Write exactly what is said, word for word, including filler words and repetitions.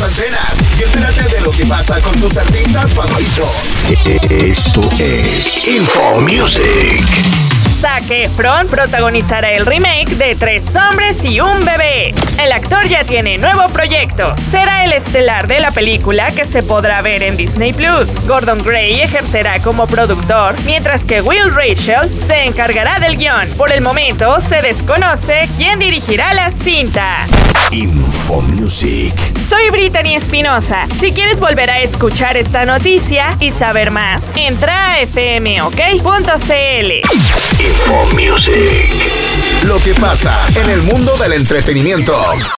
antenas y entérate de lo que pasa con tus artistas favoritos. Esto es Info Music. Zac Efron protagonizará el remake de Tres hombres y un bebé. El actor ya tiene nuevo proyecto. Será el estelar de la película que se podrá ver en Disney Plus. Gordon Gray ejercerá como productor, mientras que Will Rachel se encargará del guión. Por el momento se desconoce quién dirigirá la cinta. Info Music. Soy Brittany Espinosa. Si quieres volver a escuchar esta noticia y saber más, entra a f m o k punto c l. Info Music. Lo que pasa en el mundo del entretenimiento.